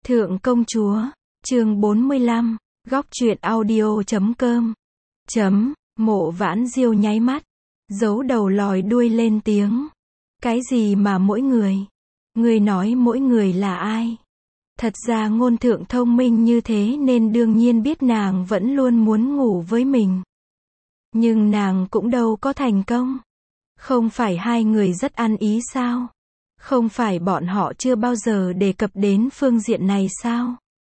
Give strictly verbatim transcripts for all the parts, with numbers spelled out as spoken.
Thượng công chúa, chương bốn mươi lăm, góc truyện audio chấm com. Chấm, Mộ Vãn Diêu nháy mắt, giấu đầu lòi đuôi lên tiếng. Cái gì mà mỗi người? Ngươi nói mỗi người là ai? Thật ra ngôn thượng thông minh như thế nên đương nhiên biết nàng vẫn luôn muốn ngủ với mình. Nhưng nàng cũng đâu có thành công. Không phải hai người rất ăn ý sao? Không phải bọn họ chưa bao giờ đề cập đến phương diện này sao?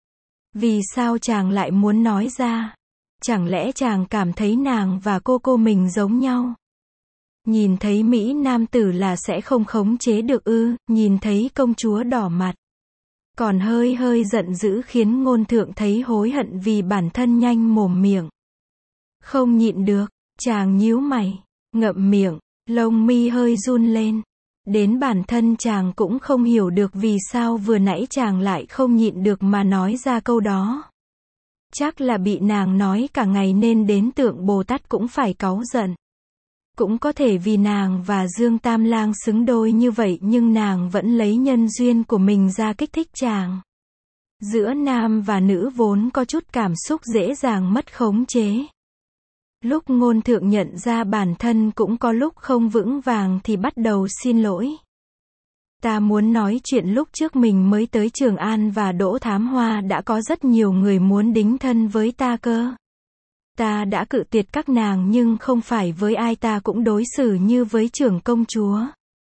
Vì sao chàng lại muốn nói ra? Chẳng lẽ chàng cảm thấy nàng và cô cô mình giống nhau? Nhìn thấy Mỹ nam tử là sẽ không khống chế được ư? Nhìn thấy công chúa đỏ mặt, còn hơi hơi giận dữ khiến ngôn thượng thấy hối hận vì bản thân nhanh mồm miệng. Không nhịn được, chàng nhíu mày, ngậm miệng, lông mi hơi run lên. Đến bản thân chàng cũng không hiểu được vì sao vừa nãy chàng lại không nhịn được mà nói ra câu đó. Chắc là bị nàng nói cả ngày nên đến tượng Bồ Tát cũng phải cáu giận. Cũng có thể vì nàng và Dương Tam Lang xứng đôi như vậy nhưng nàng vẫn lấy nhân duyên của mình ra kích thích chàng. Giữa nam và nữ vốn có chút cảm xúc dễ dàng mất khống chế. Lúc ngôn thượng nhận ra bản thân cũng có lúc không vững vàng thì bắt đầu xin lỗi. Ta muốn nói chuyện lúc trước mình mới tới Trường An và Đỗ Thám Hoa đã có rất nhiều người muốn đính thân với ta cơ. Ta đã cự tuyệt các nàng nhưng không phải với ai ta cũng đối xử như với trưởng công chúa.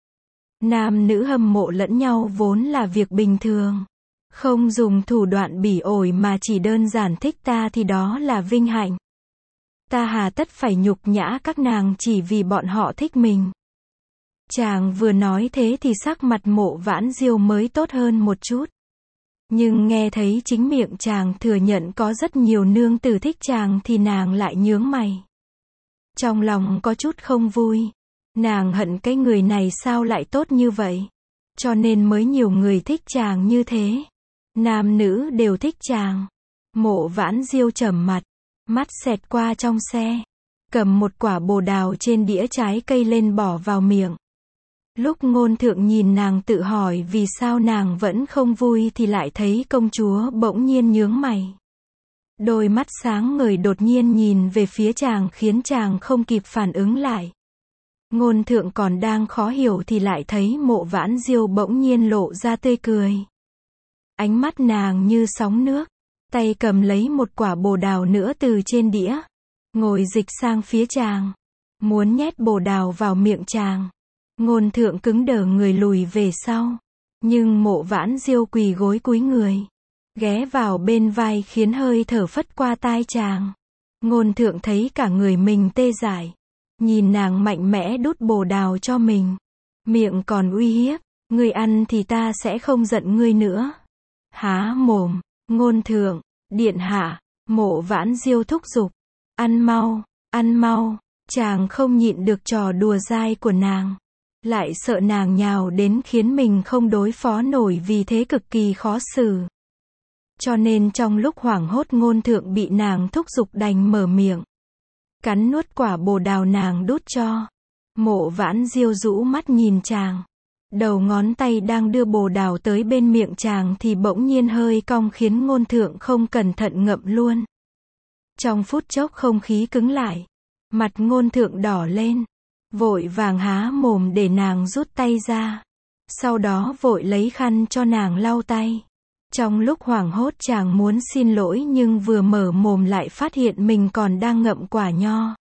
Nam nữ hâm mộ lẫn nhau vốn là việc bình thường. Không dùng thủ đoạn bỉ ổi mà chỉ đơn giản thích ta thì đó là vinh hạnh. Ta hà tất phải nhục nhã các nàng chỉ vì bọn họ thích mình. Chàng vừa nói thế thì sắc mặt Mộ Vãn Diêu mới tốt hơn một chút. Nhưng nghe thấy chính miệng chàng thừa nhận có rất nhiều nương tử thích chàng thì nàng lại nhướng mày. Trong lòng có chút không vui. Nàng hận cái người này sao lại tốt như vậy. Cho nên mới nhiều người thích chàng như thế. Nam nữ đều thích chàng. Mộ Vãn Diêu trầm mặt, mắt xẹt qua trong xe, cầm một quả bồ đào trên đĩa trái cây lên bỏ vào miệng. Lúc ngôn thượng nhìn nàng tự hỏi vì sao nàng vẫn không vui thì lại thấy công chúa bỗng nhiên nhướng mày. Đôi mắt sáng ngời đột nhiên nhìn về phía chàng khiến chàng không kịp phản ứng lại. Ngôn thượng còn đang khó hiểu thì lại thấy Mộ Vãn Diêu bỗng nhiên lộ ra tươi cười. Ánh mắt nàng như sóng nước, tay cầm lấy một quả bồ đào nữa từ trên đĩa, ngồi dịch sang phía chàng, muốn nhét bồ đào vào miệng chàng. Ngôn thượng cứng đờ người lùi về sau, nhưng Mộ Vãn Diêu quỳ gối cúi người, ghé vào bên vai khiến hơi thở phất qua tai chàng. Ngôn thượng thấy cả người mình tê dại, nhìn nàng mạnh mẽ đút bồ đào cho mình, miệng còn uy hiếp, ngươi ăn thì ta sẽ không giận ngươi nữa. Há mồm, ngôn thượng, điện hạ, Mộ Vãn Diêu thúc giục, ăn mau, ăn mau. Chàng không nhịn được trò đùa dai của nàng, lại sợ nàng nhào đến khiến mình không đối phó nổi vì thế cực kỳ khó xử. Cho nên trong lúc hoảng hốt ngôn thượng bị nàng thúc giục đành mở miệng, cắn nuốt quả bồ đào nàng đút cho. Mộ Vãn Diêu rũ mắt nhìn chàng, đầu ngón tay đang đưa bồ đào tới bên miệng chàng thì bỗng nhiên hơi cong khiến ngôn thượng không cẩn thận ngậm luôn. Trong phút chốc không khí cứng lại, mặt ngôn thượng đỏ lên, vội vàng há mồm để nàng rút tay ra, sau đó vội lấy khăn cho nàng lau tay. Trong lúc hoảng hốt chàng muốn xin lỗi nhưng vừa mở mồm lại phát hiện mình còn đang ngậm quả nho.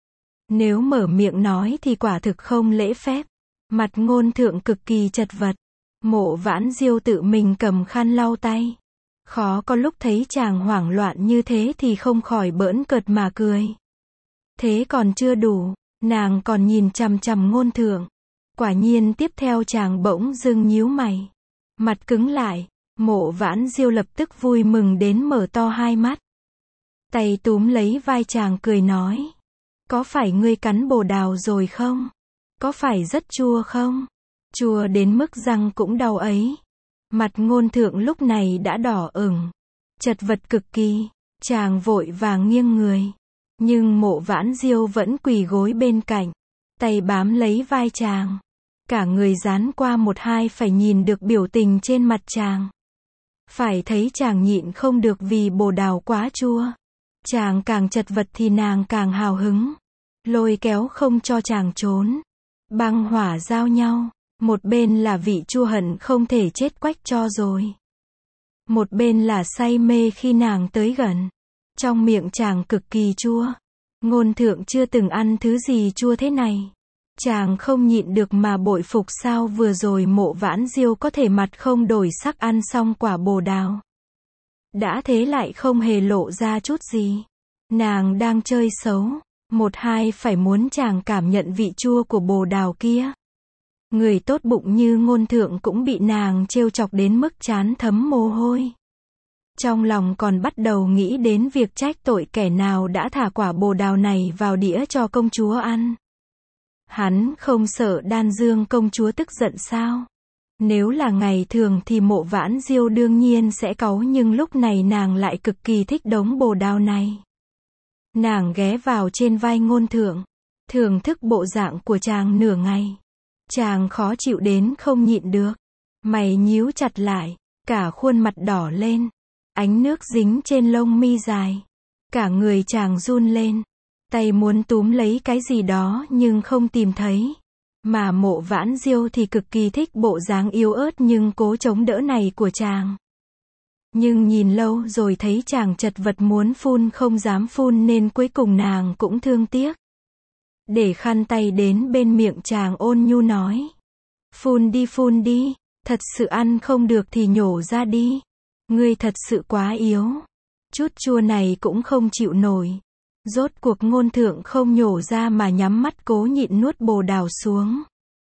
Nếu mở miệng nói thì quả thực không lễ phép. Mặt ngôn thượng cực kỳ chật vật. Mộ Vãn Diêu tự mình cầm khăn lau tay. Khó có lúc thấy chàng hoảng loạn như thế thì không khỏi bỡn cợt mà cười. Thế còn chưa đủ, nàng còn nhìn chằm chằm ngôn thượng. Quả nhiên tiếp theo chàng bỗng dưng nhíu mày, mặt cứng lại. Mộ Vãn Diêu lập tức vui mừng đến mở to hai mắt, tay túm lấy vai chàng cười nói, có phải ngươi cắn bồ đào rồi không? Có phải rất chua không? Chua đến mức răng cũng đau ấy. Mặt ngôn thượng lúc này đã đỏ ửng, chật vật cực kỳ. Chàng vội vàng nghiêng người, nhưng Mộ Vãn Diêu vẫn quỳ gối bên cạnh, tay bám lấy vai chàng, cả người dán qua một hai phải nhìn được biểu tình trên mặt chàng. Phải thấy chàng nhịn không được vì bồ đào quá chua. Chàng càng chật vật thì nàng càng hào hứng. Lôi kéo không cho chàng trốn. Băng hỏa giao nhau. Một bên là vị chua hận không thể chết quách cho rồi. Một bên là say mê khi nàng tới gần. Trong miệng chàng cực kỳ chua. Ngôn thượng chưa từng ăn thứ gì chua thế này. Chàng không nhịn được mà bội phục sao vừa rồi Mộ Vãn Diêu có thể mặt không đổi sắc ăn xong quả bồ đào. Đã thế lại không hề lộ ra chút gì. Nàng đang chơi xấu. Một hai phải muốn chàng cảm nhận vị chua của bồ đào kia. Người tốt bụng như ngôn thượng cũng bị nàng trêu chọc đến mức trán thấm mồ hôi. Trong lòng còn bắt đầu nghĩ đến việc trách tội kẻ nào đã thả quả bồ đào này vào đĩa cho công chúa ăn. Hắn không sợ Đan Dương công chúa tức giận sao? Nếu là ngày thường thì Mộ Vãn Diêu đương nhiên sẽ cáu, nhưng lúc này nàng lại cực kỳ thích đống bồ đào này. Nàng ghé vào trên vai ngôn thượng, thưởng thức bộ dạng của chàng nửa ngày. Chàng khó chịu đến không nhịn được. Mày nhíu chặt lại, cả khuôn mặt đỏ lên. Ánh nước dính trên lông mi dài. Cả người chàng run lên. Tay muốn túm lấy cái gì đó nhưng không tìm thấy. Mà Mộ Vãn Diêu thì cực kỳ thích bộ dáng yếu ớt nhưng cố chống đỡ này của chàng. Nhưng nhìn lâu rồi thấy chàng chật vật muốn phun không dám phun nên cuối cùng nàng cũng thương tiếc. Để khăn tay đến bên miệng chàng ôn nhu nói. Phun đi phun đi, thật sự ăn không được thì nhổ ra đi. Ngươi thật sự quá yếu. Chút chua này cũng không chịu nổi. Rốt cuộc ngôn thượng không nhổ ra mà nhắm mắt cố nhịn nuốt bồ đào xuống.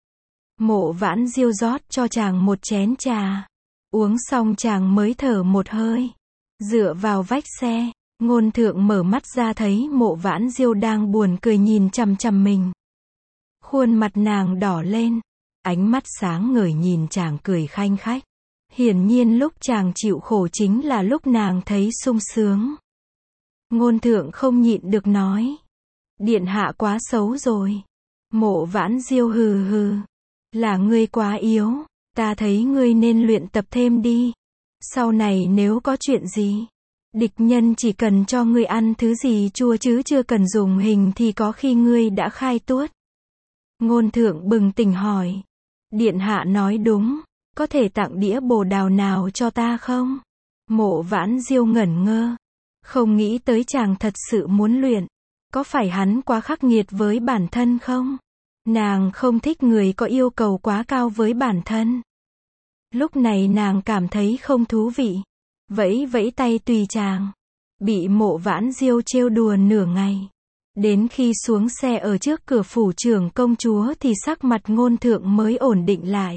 Mộ Vãn Diêu rót cho chàng một chén trà. Uống xong chàng mới thở một hơi. Dựa vào vách xe, ngôn thượng mở mắt ra thấy Mộ Vãn Diêu đang buồn cười nhìn chằm chằm mình. Khuôn mặt nàng đỏ lên. Ánh mắt sáng ngời nhìn chàng cười khanh khách. Hiển nhiên lúc chàng chịu khổ chính là lúc nàng thấy sung sướng. Ngôn thượng không nhịn được nói. Điện hạ quá xấu rồi. Mộ Vãn Diêu hừ hừ. Là ngươi quá yếu. Ta thấy ngươi nên luyện tập thêm đi. Sau này nếu có chuyện gì, địch nhân chỉ cần cho ngươi ăn thứ gì chua chứ chưa cần dùng hình thì có khi ngươi đã khai tuốt. Ngôn thượng bừng tỉnh hỏi. Điện hạ nói đúng. Có thể tặng đĩa bồ đào nào cho ta không? Mộ Vãn Diêu ngẩn ngơ. Không nghĩ tới chàng thật sự muốn luyện. Có phải hắn quá khắc nghiệt với bản thân không? Nàng không thích người có yêu cầu quá cao với bản thân. Lúc này nàng cảm thấy không thú vị. Vẫy vẫy tay tùy chàng. Bị Mộ Vãn Diêu trêu đùa nửa ngày. Đến khi xuống xe ở trước cửa phủ trưởng công chúa thì sắc mặt ngôn thượng mới ổn định lại.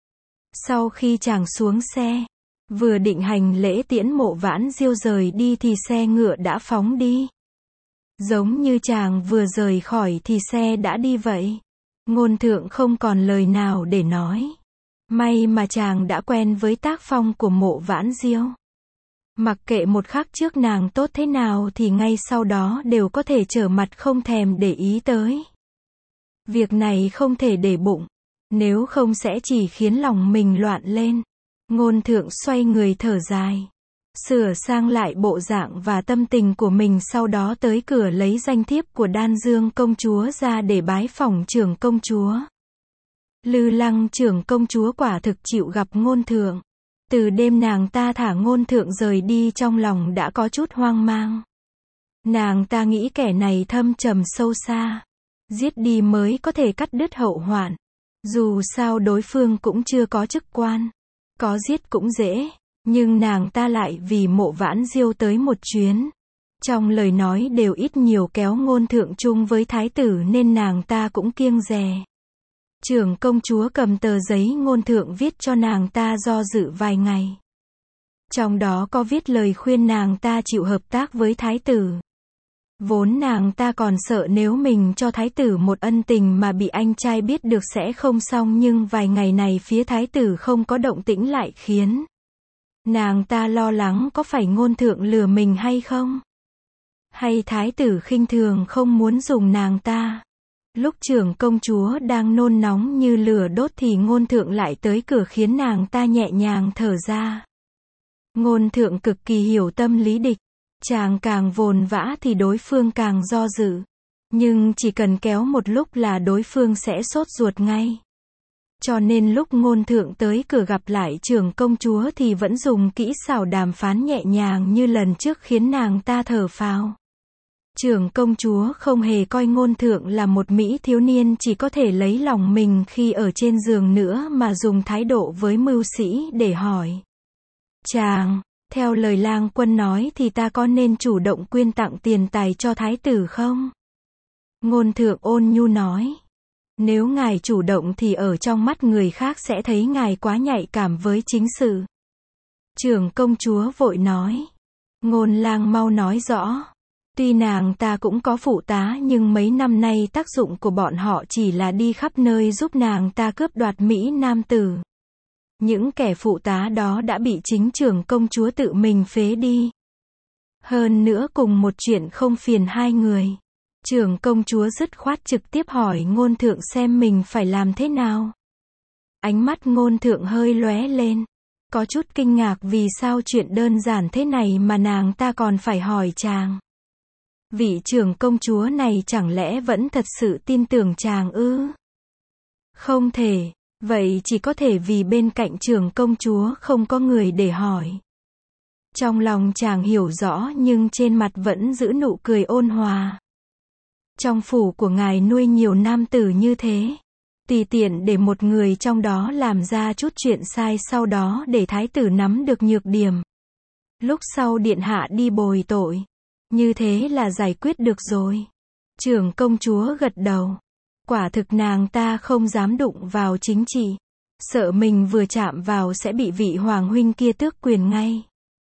Sau khi chàng xuống xe, vừa định hành lễ tiễn Mộ Vãn Diêu rời đi thì xe ngựa đã phóng đi. Giống như chàng vừa rời khỏi thì xe đã đi vậy. Ngôn thượng không còn lời nào để nói. May mà chàng đã quen với tác phong của Mộ Vãn Diêu. Mặc kệ một khắc trước nàng tốt thế nào thì ngay sau đó đều có thể trở mặt không thèm để ý tới. Việc này không thể để bụng. Nếu không sẽ chỉ khiến lòng mình loạn lên. Ngôn thượng xoay người thở dài. Sửa sang lại bộ dạng và tâm tình của mình, sau đó tới cửa lấy danh thiếp của Đan Dương công chúa ra để bái phỏng trưởng công chúa. Lư Lăng trưởng công chúa quả thực chịu gặp ngôn thượng. Từ đêm nàng ta thả ngôn thượng rời đi trong lòng đã có chút hoang mang. Nàng ta nghĩ kẻ này thâm trầm sâu xa. Giết đi mới có thể cắt đứt hậu hoạn. Dù sao đối phương cũng chưa có chức quan. Có giết cũng dễ. Nhưng nàng ta lại vì Mộ Vãn Diêu tới một chuyến. Trong lời nói đều ít nhiều kéo ngôn thượng chung với thái tử nên nàng ta cũng kiêng dè. Trưởng công chúa cầm tờ giấy ngôn thượng viết cho nàng ta do dự vài ngày. Trong đó có viết lời khuyên nàng ta chịu hợp tác với thái tử. Vốn nàng ta còn sợ nếu mình cho thái tử một ân tình mà bị anh trai biết được sẽ không xong, nhưng vài ngày này phía thái tử không có động tĩnh lại khiến nàng ta lo lắng có phải ngôn thượng lừa mình hay không? Hay thái tử khinh thường không muốn dùng nàng ta? Lúc trưởng công chúa đang nôn nóng như lửa đốt thì ngôn thượng lại tới cửa khiến nàng ta nhẹ nhàng thở ra. Ngôn thượng cực kỳ hiểu tâm lý địch. Chàng càng vồn vã thì đối phương càng do dự. Nhưng chỉ cần kéo một lúc là đối phương sẽ sốt ruột ngay. Cho nên lúc ngôn thượng tới cửa gặp lại trưởng công chúa thì vẫn dùng kỹ xảo đàm phán nhẹ nhàng như lần trước khiến nàng ta thở phào. Trưởng công chúa không hề coi ngôn thượng là một mỹ thiếu niên chỉ có thể lấy lòng mình khi ở trên giường nữa mà dùng thái độ với mưu sĩ để hỏi. Chàng, theo lời lang quân nói thì ta có nên chủ động quyên tặng tiền tài cho thái tử không? Ngôn thượng ôn nhu nói. Nếu ngài chủ động thì ở trong mắt người khác sẽ thấy ngài quá nhạy cảm với chính sự. Trưởng công chúa vội nói. Ngôn lang mau nói rõ. Tuy nàng ta cũng có phụ tá nhưng mấy năm nay tác dụng của bọn họ chỉ là đi khắp nơi giúp nàng ta cướp đoạt Mỹ nam tử. Những kẻ phụ tá đó đã bị chính trưởng công chúa tự mình phế đi. Hơn nữa cùng một chuyện không phiền hai người. Trưởng công chúa dứt khoát trực tiếp hỏi ngôn thượng xem mình phải làm thế nào. Ánh mắt ngôn thượng hơi lóe lên. Có chút kinh ngạc vì sao chuyện đơn giản thế này mà nàng ta còn phải hỏi chàng. Vị trưởng công chúa này chẳng lẽ vẫn thật sự tin tưởng chàng ư? Không thể, vậy chỉ có thể vì bên cạnh trưởng công chúa không có người để hỏi. Trong lòng chàng hiểu rõ nhưng trên mặt vẫn giữ nụ cười ôn hòa. Trong phủ của ngài nuôi nhiều nam tử như thế. Tùy tiện để một người trong đó làm ra chút chuyện sai sau đó để thái tử nắm được nhược điểm. Lúc sau điện hạ đi bồi tội. Như thế là giải quyết được rồi. Trưởng công chúa gật đầu. Quả thực nàng ta không dám đụng vào chính trị. Sợ mình vừa chạm vào sẽ bị vị hoàng huynh kia tước quyền ngay.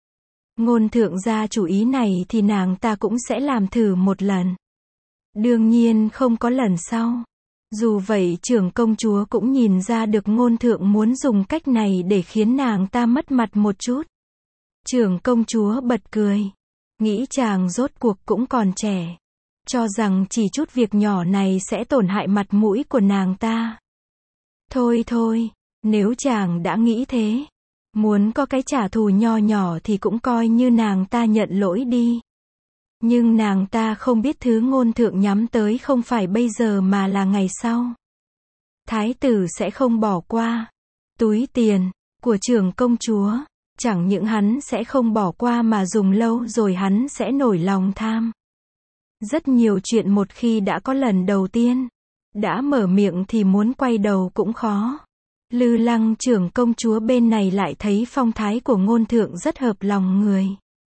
Ngôn thượng ra chủ ý này thì nàng ta cũng sẽ làm thử một lần. Đương nhiên không có lần sau. Dù vậy trưởng công chúa cũng nhìn ra được ngôn thượng muốn dùng cách này để khiến nàng ta mất mặt một chút. Trưởng công chúa bật cười. Nghĩ chàng rốt cuộc cũng còn trẻ. Cho rằng chỉ chút việc nhỏ này sẽ tổn hại mặt mũi của nàng ta. Thôi thôi, nếu chàng đã nghĩ thế. Muốn có cái trả thù nho nhỏ thì cũng coi như nàng ta nhận lỗi đi. Nhưng nàng ta không biết thứ ngôn thượng nhắm tới không phải bây giờ mà là ngày sau. Thái tử sẽ không bỏ qua. Túi tiền của trưởng công chúa. Chẳng những hắn sẽ không bỏ qua mà dùng lâu rồi hắn sẽ nổi lòng tham. Rất nhiều chuyện một khi đã có lần đầu tiên. Đã mở miệng thì muốn quay đầu cũng khó. Lư Lăng trưởng công chúa bên này lại thấy phong thái của ngôn thượng rất hợp lòng người.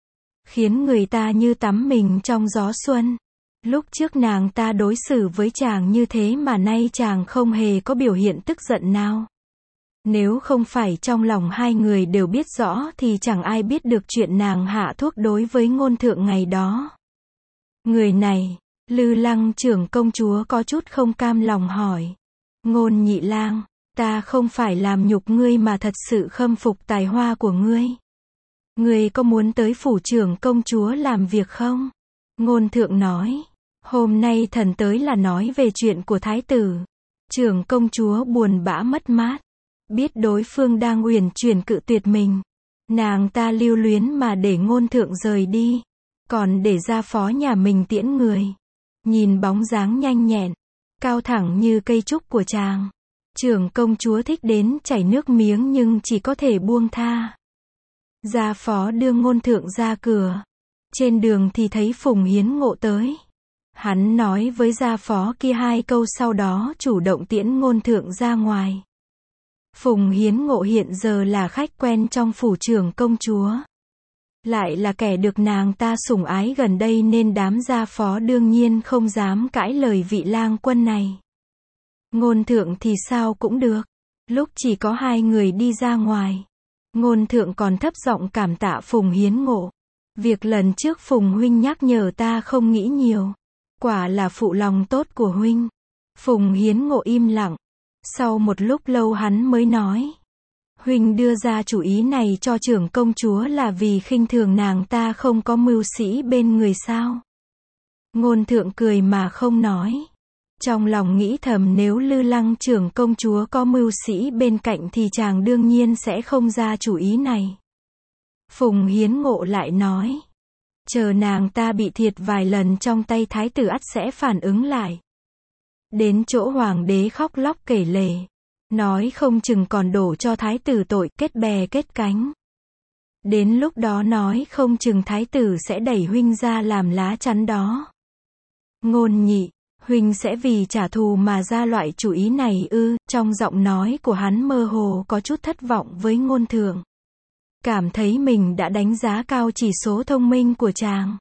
Khiến người ta như tắm mình trong gió xuân. Lúc trước nàng ta đối xử với chàng như thế mà nay chàng không hề có biểu hiện tức giận nào. Nếu không phải trong lòng hai người đều biết rõ thì chẳng ai biết được chuyện nàng hạ thuốc đối với ngôn thượng ngày đó. Người này, Lư Lăng trưởng công chúa có chút không cam lòng hỏi. Ngôn nhị lang, ta không phải làm nhục ngươi mà thật sự khâm phục tài hoa của ngươi. Ngươi có muốn tới phủ trưởng công chúa làm việc không? Ngôn thượng nói. Hôm nay thần tới là nói về chuyện của thái tử. Trưởng công chúa buồn bã mất mát. Biết đối phương đang uyển chuyển cự tuyệt mình. Nàng ta lưu luyến mà để ngôn thượng rời đi. Còn để ra phó nhà mình tiễn người. Nhìn bóng dáng nhanh nhẹn. Cao thẳng như cây trúc của chàng. Trưởng công chúa thích đến chảy nước miếng nhưng chỉ có thể buông tha. Gia phó đưa ngôn thượng ra cửa. Trên đường thì thấy Phùng Hiến Ngộ tới. Hắn nói với gia phó kia hai câu sau đó chủ động tiễn ngôn thượng ra ngoài. Phùng Hiến Ngộ hiện giờ là khách quen trong phủ trưởng công chúa. Lại là kẻ được nàng ta sủng ái gần đây nên đám gia phó đương nhiên không dám cãi lời vị lang quân này. Ngôn thượng thì sao cũng được. Lúc chỉ có hai người đi ra ngoài. Ngôn thượng còn thấp giọng cảm tạ Phùng Hiến Ngộ. Việc lần trước Phùng huynh nhắc nhở ta không nghĩ nhiều. Quả là phụ lòng tốt của huynh. Phùng Hiến Ngộ im lặng. Sau một lúc lâu hắn mới nói. Huynh đưa ra chủ ý này cho trưởng công chúa là vì khinh thường nàng ta không có mưu sĩ bên người sao? Ngôn thượng cười mà không nói. Trong lòng nghĩ thầm nếu Lư Lăng trưởng công chúa có mưu sĩ bên cạnh thì chàng đương nhiên sẽ không ra chủ ý này. Phùng Hiến Ngộ lại nói. Chờ nàng ta bị thiệt vài lần trong tay thái tử ắt sẽ phản ứng lại. Đến chỗ hoàng đế khóc lóc kể lể. Nói không chừng còn đổ cho thái tử tội kết bè kết cánh. Đến lúc đó nói không chừng thái tử sẽ đẩy huynh ra làm lá chắn đó. Ngôn Nhị, huynh sẽ vì trả thù mà ra loại chủ ý này ư? Trong giọng nói của hắn mơ hồ có chút thất vọng với Ngôn Thượng. Cảm thấy mình đã đánh giá cao chỉ số thông minh của chàng.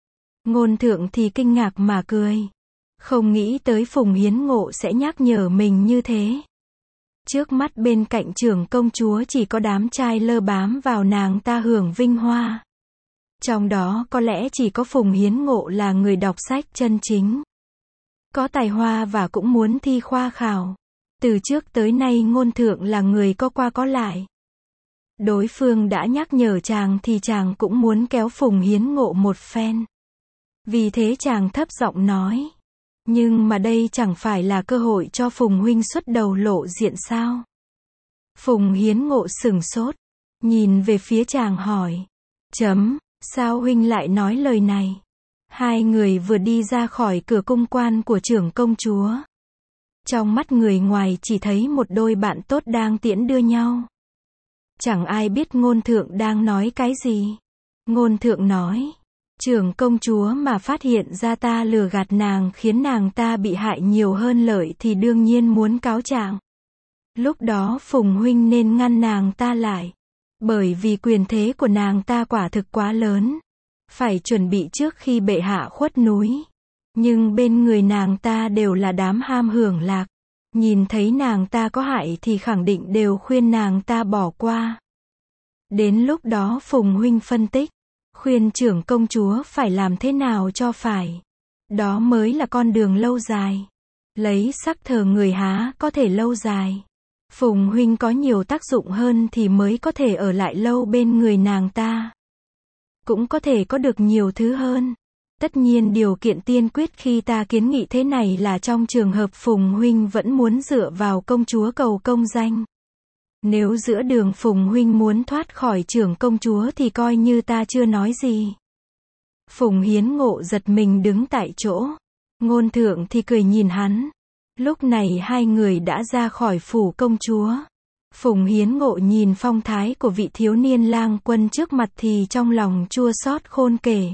Ngôn Thượng thì kinh ngạc mà cười. Không nghĩ tới Phùng Hiến Ngộ sẽ nhắc nhở mình như thế. Trước mắt bên cạnh trưởng công chúa chỉ có đám trai lơ bám vào nàng ta hưởng vinh hoa. Trong đó có lẽ chỉ có Phùng Hiến Ngộ là người đọc sách chân chính. Có tài hoa và cũng muốn thi khoa khảo. Từ trước tới nay Ngôn Thượng là người có qua có lại. Đối phương đã nhắc nhở chàng thì chàng cũng muốn kéo Phùng Hiến Ngộ một phen. Vì thế chàng thấp giọng nói. Nhưng mà đây chẳng phải là cơ hội cho Phùng huynh xuất đầu lộ diện sao? Phùng Hiến Ngộ sửng sốt. Nhìn về phía chàng hỏi. Chấm, sao huynh lại nói lời này? Hai người vừa đi ra khỏi cửa cung quan của trưởng công chúa. Trong mắt người ngoài chỉ thấy một đôi bạn tốt đang tiễn đưa nhau. Chẳng ai biết Ngôn Thượng đang nói cái gì. Ngôn Thượng nói. Trưởng công chúa mà phát hiện ra ta lừa gạt nàng khiến nàng ta bị hại nhiều hơn lợi thì đương nhiên muốn cáo trạng. Lúc đó Phùng huynh nên ngăn nàng ta lại. Bởi vì quyền thế của nàng ta quả thực quá lớn. Phải chuẩn bị trước khi bệ hạ khuất núi. Nhưng bên người nàng ta đều là đám ham hưởng lạc. Nhìn thấy nàng ta có hại thì khẳng định đều khuyên nàng ta bỏ qua. Đến lúc đó Phùng huynh phân tích. Khuyên trưởng công chúa phải làm thế nào cho phải. Đó mới là con đường lâu dài. Lấy sắc thờ người há có thể lâu dài. Phùng huynh có nhiều tác dụng hơn thì mới có thể ở lại lâu bên người nàng ta. Cũng có thể có được nhiều thứ hơn. Tất nhiên điều kiện tiên quyết khi ta kiến nghị thế này là trong trường hợp Phùng huynh vẫn muốn dựa vào công chúa cầu công danh. Nếu giữa đường Phùng huynh muốn thoát khỏi trưởng công chúa thì coi như ta chưa nói gì. Phùng Hiến Ngộ giật mình đứng tại chỗ. Ngôn Thượng thì cười nhìn hắn. Lúc này hai người đã ra khỏi phủ công chúa. Phùng Hiến Ngộ nhìn phong thái của vị thiếu niên lang quân trước mặt thì trong lòng chua xót khôn kể.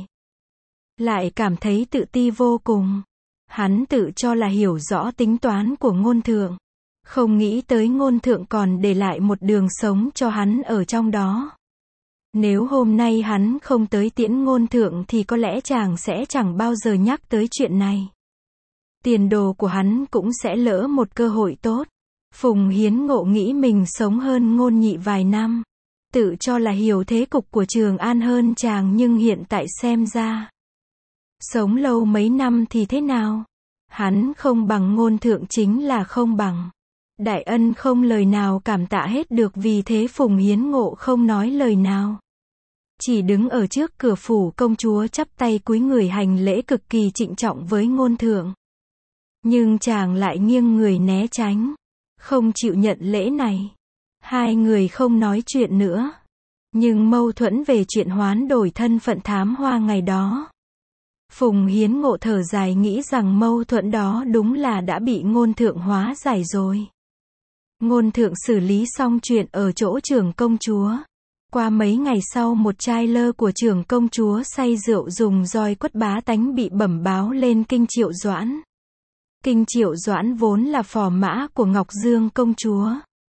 Lại cảm thấy tự ti vô cùng. Hắn tự cho là hiểu rõ tính toán của Ngôn Thượng. Không nghĩ tới Ngôn Thượng còn để lại một đường sống cho hắn ở trong đó. Nếu hôm nay hắn không tới tiễn Ngôn Thượng thì có lẽ chàng sẽ chẳng bao giờ nhắc tới chuyện này. Tiền đồ của hắn cũng sẽ lỡ một cơ hội tốt. Phùng Hiến Ngộ nghĩ mình sống hơn Ngôn Nhị vài năm. Tự cho là hiểu thế cục của Trường An hơn chàng nhưng hiện tại xem ra. Sống lâu mấy năm thì thế nào? Hắn không bằng Ngôn Thượng chính là không bằng. Đại ân không lời nào cảm tạ hết được vì thế Phùng Hiến Ngộ không nói lời nào. Chỉ đứng ở trước cửa phủ công chúa chắp tay cúi người hành lễ cực kỳ trịnh trọng với Ngôn Thượng. Nhưng chàng lại nghiêng người né tránh. Không chịu nhận lễ này. Hai người không nói chuyện nữa. Nhưng mâu thuẫn về chuyện hoán đổi thân phận Thám Hoa ngày đó. Phùng Hiến Ngộ thở dài nghĩ rằng mâu thuẫn đó đúng là đã bị Ngôn Thượng hóa giải rồi. Ngôn Thượng xử lý xong chuyện ở chỗ trưởng công chúa. Qua mấy ngày sau một trai lơ của trưởng công chúa say rượu dùng roi quất bá tánh bị bẩm báo lên Kinh Triệu Doãn. Kinh Triệu Doãn vốn là phò mã của Ngọc Dương công chúa.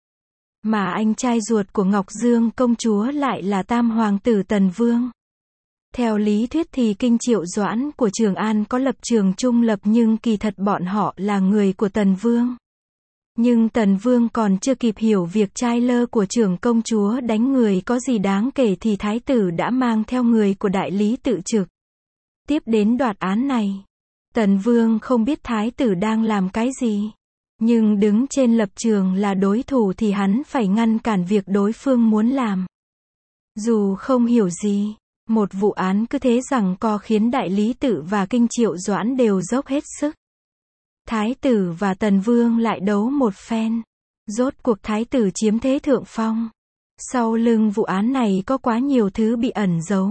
Mà anh trai ruột của Ngọc Dương công chúa lại là tam hoàng tử Tần Vương. Theo lý thuyết thì Kinh Triệu Doãn của Trường An có lập trường trung lập nhưng kỳ thật bọn họ là người của Tần Vương. Nhưng Tần Vương còn chưa kịp hiểu việc trai lơ của trưởng công chúa đánh người có gì đáng kể thì thái tử đã mang theo người của đại lý tự trực. Tiếp đến đoạt án này. Tần Vương không biết thái tử đang làm cái gì. Nhưng đứng trên lập trường là đối thủ thì hắn phải ngăn cản việc đối phương muốn làm. Dù không hiểu gì, một vụ án cứ thế giằng co khiến đại lý tự và Kinh Triệu Doãn đều dốc hết sức. Thái tử và Tần Vương lại đấu một phen. Rốt cuộc thái tử chiếm thế thượng phong. Sau lưng vụ án này có quá nhiều thứ bị ẩn giấu.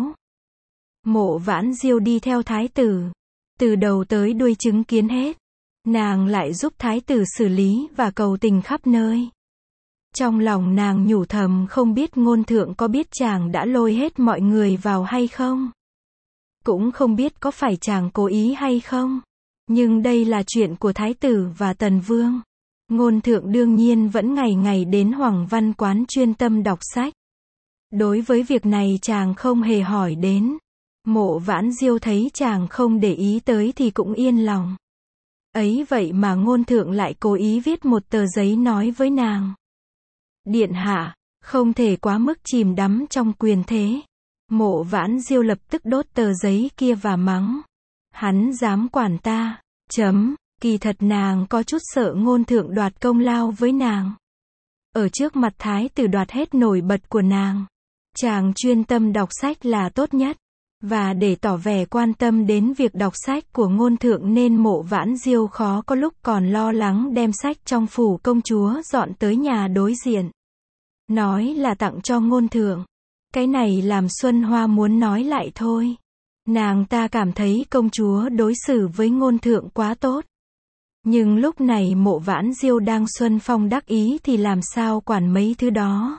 Mộ Vãn Diêu đi theo thái tử, từ đầu tới đuôi chứng kiến hết. Nàng lại giúp thái tử xử lý và cầu tình khắp nơi. Trong lòng nàng nhủ thầm không biết ngôn thượng có biết chàng đã lôi hết mọi người vào hay không. Cũng không biết có phải chàng cố ý hay không. Nhưng đây là chuyện của thái tử và tần vương. Ngôn thượng đương nhiên vẫn ngày ngày đến Hoàng Văn Quán chuyên tâm đọc sách. Đối với việc này chàng không hề hỏi đến. Mộ Vãn Diêu thấy chàng không để ý tới thì cũng yên lòng. Ấy vậy mà ngôn thượng lại cố ý viết một tờ giấy nói với nàng. Điện hạ, không thể quá mức chìm đắm trong quyền thế. Mộ Vãn Diêu lập tức đốt tờ giấy kia và mắng. Hắn dám quản ta, chấm, kỳ thật nàng có chút sợ ngôn thượng đoạt công lao với nàng. Ở trước mặt thái tử đoạt hết nổi bật của nàng. Chàng chuyên tâm đọc sách là tốt nhất. Và để tỏ vẻ quan tâm đến việc đọc sách của ngôn thượng nên Mộ Vãn Diêu khó có lúc còn lo lắng đem sách trong phủ công chúa dọn tới nhà đối diện. Nói là tặng cho ngôn thượng. Cái này làm Xuân Hoa muốn nói lại thôi. Nàng ta cảm thấy công chúa đối xử với ngôn thượng quá tốt. Nhưng lúc này Mộ Vãn Diêu đang xuân phong đắc ý thì làm sao quản mấy thứ đó.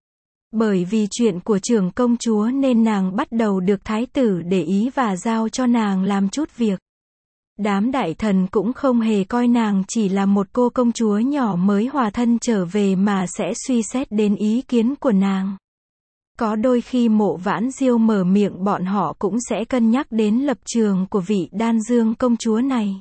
Bởi vì chuyện của trưởng công chúa nên nàng bắt đầu được thái tử để ý và giao cho nàng làm chút việc. Đám đại thần cũng không hề coi nàng chỉ là một cô công chúa nhỏ mới hòa thân trở về mà sẽ suy xét đến ý kiến của nàng. Có đôi khi Mộ Vãn Diêu mở miệng bọn họ cũng sẽ cân nhắc đến lập trường của vị Đan Dương công chúa này.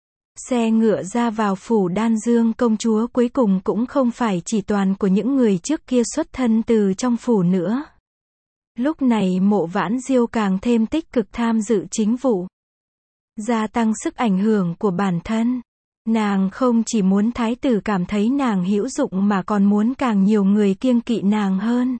Xe ngựa ra vào phủ Đan Dương công chúa cuối cùng cũng không phải chỉ toàn của những người trước kia xuất thân từ trong phủ nữa. Lúc này Mộ Vãn Diêu càng thêm tích cực tham dự chính vụ. Gia tăng sức ảnh hưởng của bản thân. Nàng không chỉ muốn thái tử cảm thấy nàng hữu dụng mà còn muốn càng nhiều người kiêng kỵ nàng hơn.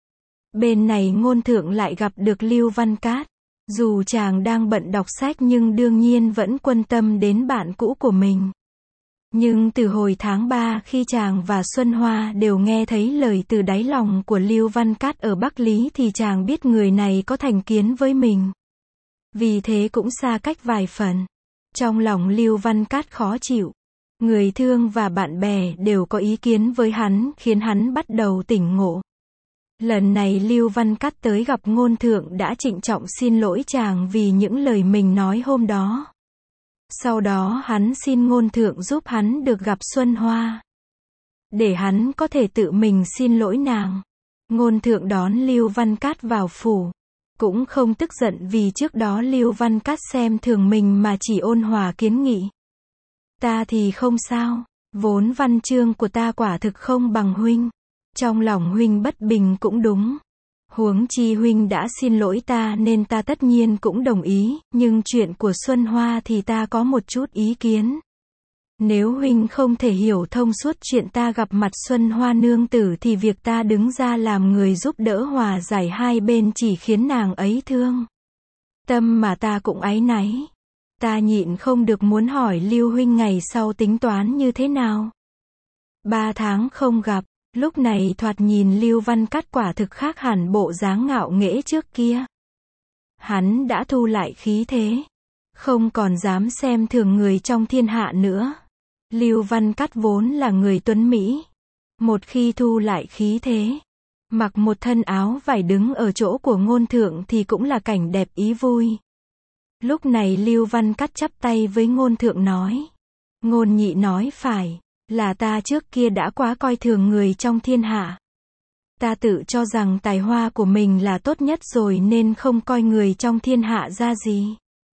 Bên này ngôn thượng lại gặp được Lưu Văn Cát. Dù chàng đang bận đọc sách nhưng đương nhiên vẫn quan tâm đến bạn cũ của mình. Nhưng từ hồi tháng ba khi chàng và Xuân Hoa đều nghe thấy lời từ đáy lòng của Lưu Văn Cát ở Bắc Lý thì chàng biết người này có thành kiến với mình. Vì thế cũng xa cách vài phần. Trong lòng Lưu Văn Cát khó chịu. Người thương và bạn bè đều có ý kiến với hắn khiến hắn bắt đầu tỉnh ngộ. Lần này Lưu Văn Cát tới gặp ngôn thượng đã trịnh trọng xin lỗi chàng vì những lời mình nói hôm đó. Sau đó hắn xin ngôn thượng giúp hắn được gặp Xuân Hoa. Để hắn có thể tự mình xin lỗi nàng. Ngôn thượng đón Lưu Văn Cát vào phủ. Cũng không tức giận vì trước đó Lưu Văn Cát xem thường mình mà chỉ ôn hòa kiến nghị. Ta thì không sao. Vốn văn chương của ta quả thực không bằng huynh. Trong lòng huynh bất bình cũng đúng. Huống chi huynh đã xin lỗi ta nên ta tất nhiên cũng đồng ý, nhưng chuyện của Xuân Hoa thì ta có một chút ý kiến. Nếu huynh không thể hiểu thông suốt chuyện ta gặp mặt Xuân Hoa nương tử thì việc ta đứng ra làm người giúp đỡ hòa giải hai bên chỉ khiến nàng ấy thương. Tâm mà ta cũng áy náy. Ta nhịn không được muốn hỏi Lưu huynh ngày sau tính toán như thế nào. Ba tháng không gặp. Lúc này thoạt nhìn Lưu Văn Cát quả thực khác hẳn bộ dáng ngạo nghễ trước kia. Hắn đã thu lại khí thế. Không còn dám xem thường người trong thiên hạ nữa. Lưu Văn Cát vốn là người tuấn Mỹ. Một khi thu lại khí thế. Mặc một thân áo vải đứng ở chỗ của ngôn thượng thì cũng là cảnh đẹp ý vui. Lúc này Lưu Văn Cát chắp tay với ngôn thượng nói. Ngôn nhị nói phải. Là ta trước kia đã quá coi thường người trong thiên hạ. Ta tự cho rằng tài hoa của mình là tốt nhất rồi nên không coi người trong thiên hạ ra gì.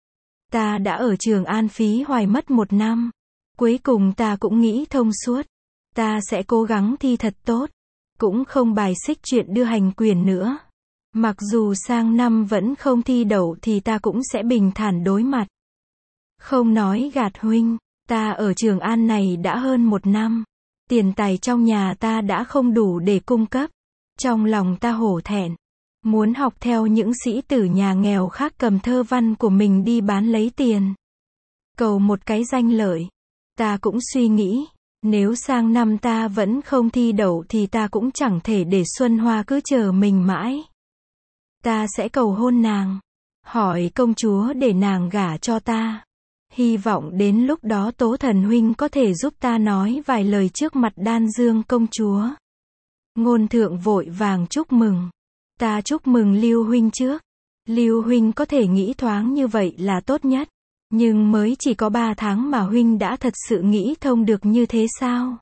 Ta đã ở Trường An phí hoài mất một năm. Cuối cùng ta cũng nghĩ thông suốt. Ta sẽ cố gắng thi thật tốt. Cũng không bài xích chuyện đưa hành quyền nữa. Mặc dù sang năm vẫn không thi đậu thì ta cũng sẽ bình thản đối mặt. Không nói gạt huynh. Ta ở Trường An này đã hơn một năm. Tiền tài trong nhà ta đã không đủ để cung cấp. Trong lòng ta hổ thẹn. Muốn học theo những sĩ tử nhà nghèo khác cầm thơ văn của mình đi bán lấy tiền. Cầu một cái danh lợi. Ta cũng suy nghĩ. Nếu sang năm ta vẫn không thi đậu thì ta cũng chẳng thể để Xuân Hoa cứ chờ mình mãi. Ta sẽ cầu hôn nàng, hỏi công chúa để nàng gả cho ta. Hy vọng đến lúc đó Tố Thần huynh có thể giúp ta nói vài lời trước mặt Đan Dương công chúa. Ngôn thượng vội vàng chúc mừng. Ta chúc mừng Lưu huynh trước. Lưu huynh có thể nghĩ thoáng như vậy là tốt nhất. Nhưng mới chỉ có ba tháng mà huynh đã thật sự nghĩ thông được như thế sao?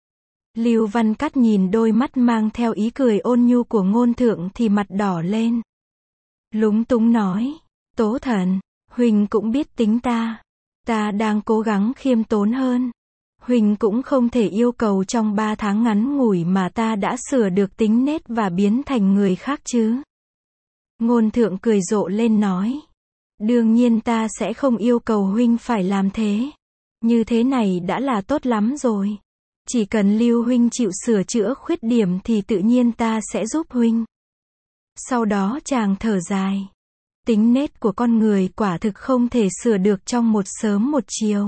Lưu Văn Cát nhìn đôi mắt mang theo ý cười ôn nhu của ngôn thượng thì mặt đỏ lên. Lúng túng nói, Tố Thần, huynh cũng biết tính ta. Ta đang cố gắng khiêm tốn hơn. Huynh cũng không thể yêu cầu trong ba tháng ngắn ngủi mà ta đã sửa được tính nết và biến thành người khác chứ. Ngôn thượng cười rộ lên nói. Đương nhiên ta sẽ không yêu cầu huynh phải làm thế. Như thế này đã là tốt lắm rồi. Chỉ cần Lưu huynh chịu sửa chữa khuyết điểm thì tự nhiên ta sẽ giúp huynh. Sau đó chàng thở dài. Tính nết của con người quả thực không thể sửa được trong một sớm một chiều.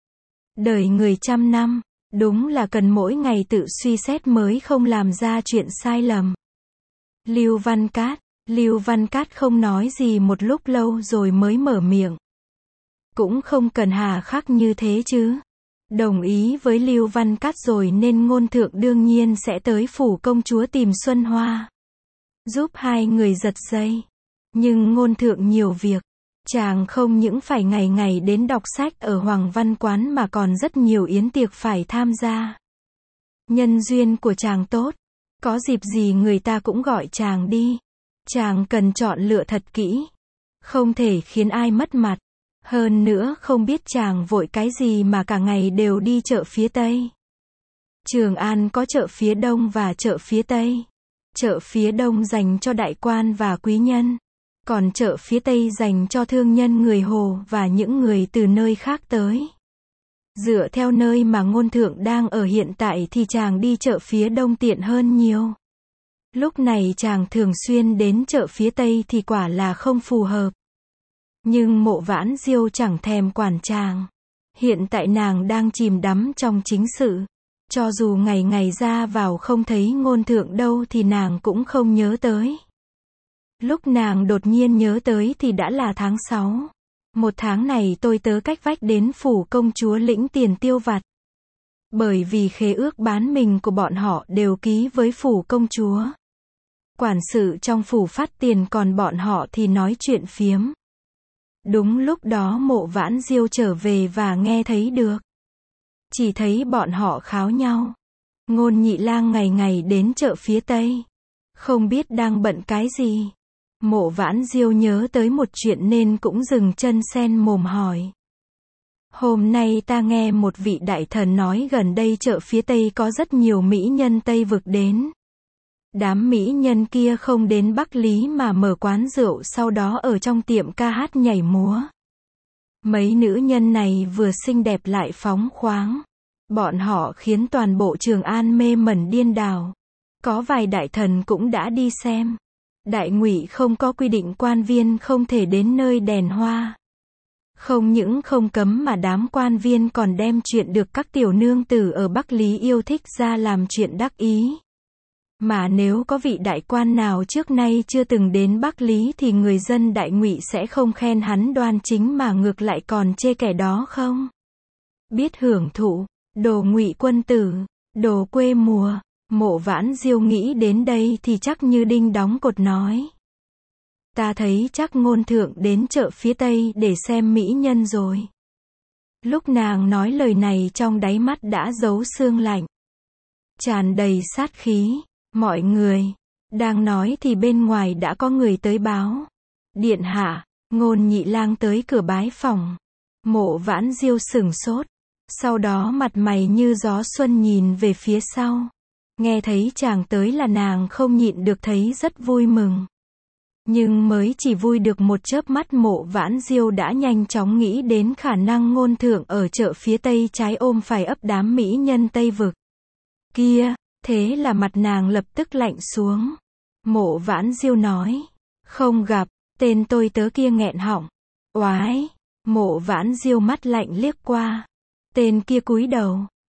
Đời người trăm năm, đúng là cần mỗi ngày tự suy xét mới không làm ra chuyện sai lầm. Lưu Văn Cát, Lưu Văn Cát không nói gì một lúc lâu rồi mới mở miệng. Cũng không cần hà khắc như thế chứ. Đồng ý với Lưu Văn Cát rồi nên ngôn thượng đương nhiên sẽ tới phủ công chúa tìm Xuân Hoa. Giúp hai người giật dây. Nhưng ngôn thượng nhiều việc. Chàng không những phải ngày ngày đến đọc sách ở Hoàng Văn Quán mà còn rất nhiều yến tiệc phải tham gia. Nhân duyên của chàng tốt. Có dịp gì người ta cũng gọi chàng đi. Chàng cần chọn lựa thật kỹ. Không thể khiến ai mất mặt. Hơn nữa không biết chàng vội cái gì mà cả ngày đều đi chợ phía Tây. Trường An có chợ phía Đông và chợ phía Tây. Chợ phía Đông dành cho đại quan và quý nhân. Còn chợ phía Tây dành cho thương nhân người Hồ và những người từ nơi khác tới. Dựa theo nơi mà ngôn thượng đang ở hiện tại thì chàng đi chợ phía Đông tiện hơn nhiều. Lúc này chàng thường xuyên đến chợ phía Tây thì quả là không phù hợp. Nhưng Mộ Vãn Diêu chẳng thèm quản chàng. Hiện tại nàng đang chìm đắm trong chính sự. Cho dù ngày ngày ra vào không thấy ngôn thượng đâu thì nàng cũng không nhớ tới. Lúc nàng đột nhiên nhớ tới thì đã là tháng sáu. Một tháng này tôi tớ cách vách đến phủ công chúa lĩnh tiền tiêu vặt. Bởi vì khế ước bán mình của bọn họ đều ký với phủ công chúa. Quản sự trong phủ phát tiền còn bọn họ thì nói chuyện phiếm. Đúng lúc đó Mộ Vãn Diêu trở về và nghe thấy được. Chỉ thấy bọn họ kháo nhau. Ngôn Nhị Lang ngày ngày đến chợ phía Tây. Không biết đang bận cái gì. Mộ Vãn Diêu nhớ tới một chuyện nên cũng dừng chân sen mồm hỏi. Hôm nay ta nghe một vị đại thần nói gần đây chợ phía Tây có rất nhiều mỹ nhân Tây vực đến. Đám mỹ nhân kia không đến Bắc Lý mà mở quán rượu sau đó ở trong tiệm ca hát nhảy múa. Mấy nữ nhân này vừa xinh đẹp lại phóng khoáng. Bọn họ khiến toàn bộ Trường An mê mẩn điên đảo. Có vài đại thần cũng đã đi xem. Đại Ngụy không có quy định quan viên không thể đến nơi đèn hoa. Không những không cấm mà đám quan viên còn đem chuyện được các tiểu nương tử ở Bắc Lý yêu thích ra làm chuyện đắc ý. Mà nếu có vị đại quan nào trước nay chưa từng đến Bắc Lý thì người dân Đại Ngụy sẽ không khen hắn đoan chính mà ngược lại còn chê kẻ đó không? Biết hưởng thụ, đồ Ngụy quân tử, đồ quê mùa. Mộ Vãn Diêu nghĩ đến đây thì chắc như đinh đóng cột nói. Ta thấy chắc ngôn thượng đến chợ phía Tây để xem mỹ nhân rồi. Lúc nàng nói lời này trong đáy mắt đã giấu sương lạnh. Tràn đầy sát khí. Mọi người đang nói thì bên ngoài đã có người tới báo. Điện hạ, Ngôn Nhị Lang tới cửa bái phòng. Mộ Vãn Diêu sửng sốt. Sau đó mặt mày như gió xuân nhìn về phía sau. Nghe thấy chàng tới là nàng không nhịn được thấy rất vui mừng. Nhưng mới chỉ vui được một chớp mắt Mộ Vãn Diêu đã nhanh chóng nghĩ đến khả năng ngôn thượng ở chợ phía Tây trái ôm phải ấp đám mỹ nhân Tây vực. Kia, thế là mặt nàng lập tức lạnh xuống. Mộ Vãn Diêu nói, không gặp, tên tôi tớ kia nghẹn họng. Oái, Mộ Vãn Diêu mắt lạnh liếc qua. Tên kia cúi đầu,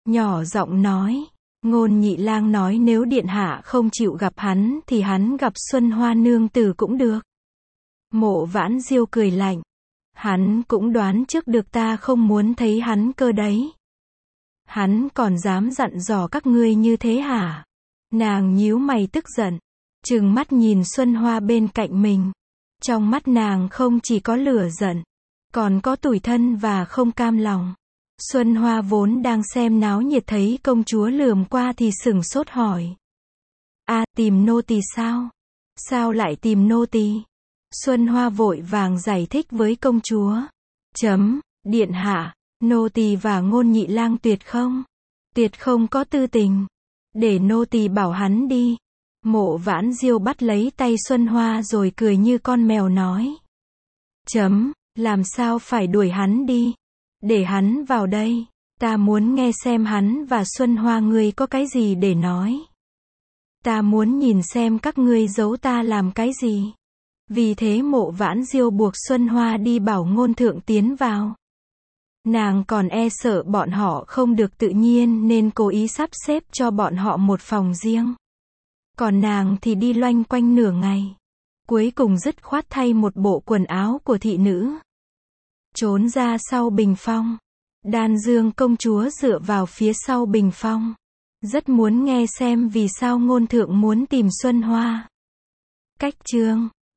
nhỏ giọng nói. Ngôn Nhị Lang nói nếu điện hạ không chịu gặp hắn thì hắn gặp Xuân Hoa nương tử cũng được. Mộ Vãn Diêu cười lạnh. Hắn cũng đoán trước được ta không muốn thấy hắn cơ đấy. Hắn còn dám dặn dò các ngươi như thế hả? Nàng nhíu mày tức giận, trừng mắt nhìn Xuân Hoa bên cạnh mình. Trong mắt nàng không chỉ có lửa giận, còn có tủi thân và không cam lòng. Xuân Hoa vốn đang xem náo nhiệt thấy công chúa lườm qua thì sửng sốt hỏi. A, à, tìm nô tỳ sao? Sao lại tìm nô tỳ? Xuân Hoa vội vàng giải thích với công chúa. Chấm, điện hạ, nô tỳ và Ngôn Nhị Lang tuyệt không? Tuyệt không có tư tình. Để nô tỳ bảo hắn đi. Mộ Vãn Diêu bắt lấy tay Xuân Hoa rồi cười như con mèo nói. Chấm, làm sao phải đuổi hắn đi? Để hắn vào đây. Ta muốn nghe xem hắn và Xuân Hoa ngươi có cái gì để nói. Ta muốn nhìn xem các ngươi giấu ta làm cái gì. Vì thế Mộ Vãn Diêu buộc Xuân Hoa đi bảo Ngôn Thượng tiến vào. Nàng còn e sợ bọn họ không được tự nhiên nên cố ý sắp xếp cho bọn họ một phòng riêng. Còn nàng thì đi loanh quanh nửa ngày. Cuối cùng dứt khoát thay một bộ quần áo của thị nữ. Trốn ra sau bình phong. Đan Dương công chúa dựa vào phía sau bình phong. Rất muốn nghe xem vì sao Ngôn Thượng muốn tìm Xuân Hoa. Cách chương